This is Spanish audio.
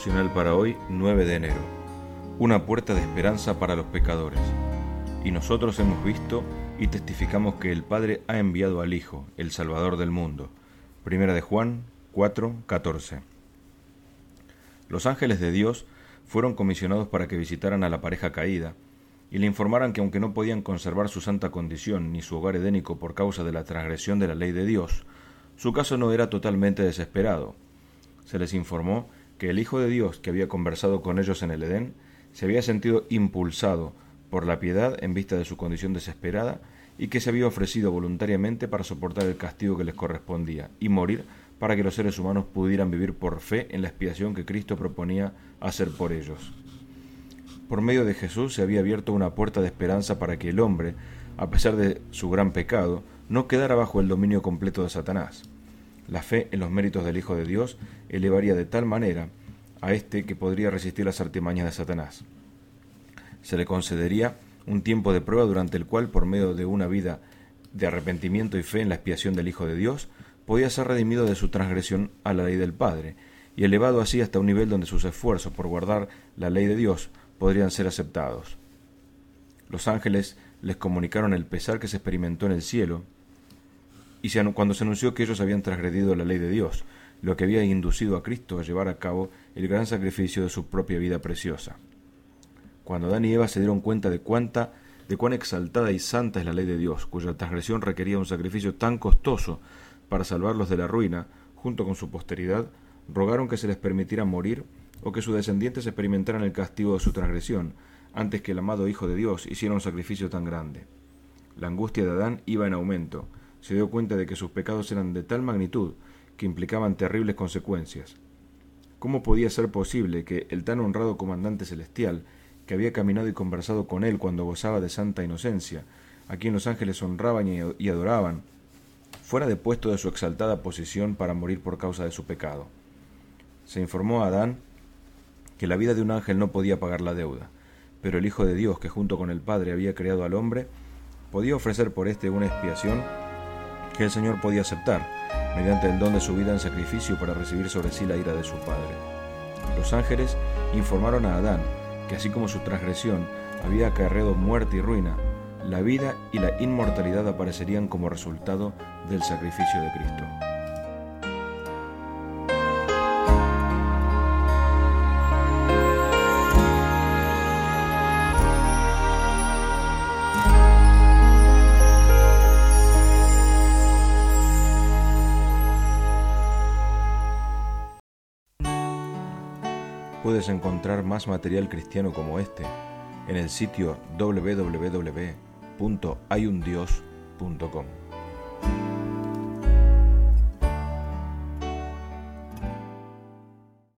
devocional para hoy, 9 de enero. Una puerta de esperanza para los pecadores. Y nosotros hemos visto y testificamos que el Padre ha enviado al Hijo, el Salvador del mundo. Primera de Juan 4:14. Los ángeles de Dios fueron comisionados para que visitaran a la pareja caída y le informaran que aunque no podían conservar su santa condición ni su hogar edénico por causa de la transgresión de la ley de Dios, su caso no era totalmente desesperado. Se les informó que el Hijo de Dios, que había conversado con ellos en el Edén, se había sentido impulsado por la piedad en vista de su condición desesperada y que se había ofrecido voluntariamente para soportar el castigo que les correspondía y morir para que los seres humanos pudieran vivir por fe en la expiación que Cristo proponía hacer por ellos. Por medio de Jesús se había abierto una puerta de esperanza para que el hombre, a pesar de su gran pecado, no quedara bajo el dominio completo de Satanás. La fe en los méritos del Hijo de Dios elevaría de tal manera a éste que podría resistir las artimañas de Satanás. Se le concedería un tiempo de prueba durante el cual, por medio de una vida de arrepentimiento y fe en la expiación del Hijo de Dios, podía ser redimido de su transgresión a la ley del Padre, y elevado así hasta un nivel donde sus esfuerzos por guardar la ley de Dios podrían ser aceptados. Los ángeles les comunicaron el pesar que se experimentó en el cielo, y cuando se anunció que ellos habían transgredido la ley de Dios, lo que había inducido a Cristo a llevar a cabo el gran sacrificio de su propia vida preciosa. Cuando Adán y Eva se dieron cuenta de cuán exaltada y santa es la ley de Dios, cuya transgresión requería un sacrificio tan costoso para salvarlos de la ruina, junto con su posteridad, rogaron que se les permitiera morir o que sus descendientes experimentaran el castigo de su transgresión, antes que el amado Hijo de Dios hiciera un sacrificio tan grande. La angustia de Adán iba en aumento. Se dio cuenta de que sus pecados eran de tal magnitud que implicaban terribles consecuencias. ¿Cómo podía ser posible que el tan honrado comandante celestial, que había caminado y conversado con él cuando gozaba de santa inocencia, a quien los ángeles honraban y adoraban, fuera depuesto de su exaltada posición para morir por causa de su pecado? Se informó a Adán que la vida de un ángel no podía pagar la deuda, pero el Hijo de Dios, que junto con el Padre había creado al hombre, podía ofrecer por éste una expiación que el Señor podía aceptar, mediante el don de su vida en sacrificio para recibir sobre sí la ira de su Padre. Los ángeles informaron a Adán que así como su transgresión había acarreado muerte y ruina, la vida y la inmortalidad aparecerían como resultado del sacrificio de Cristo. Puedes encontrar más material cristiano como este en el sitio www.hayundios.com.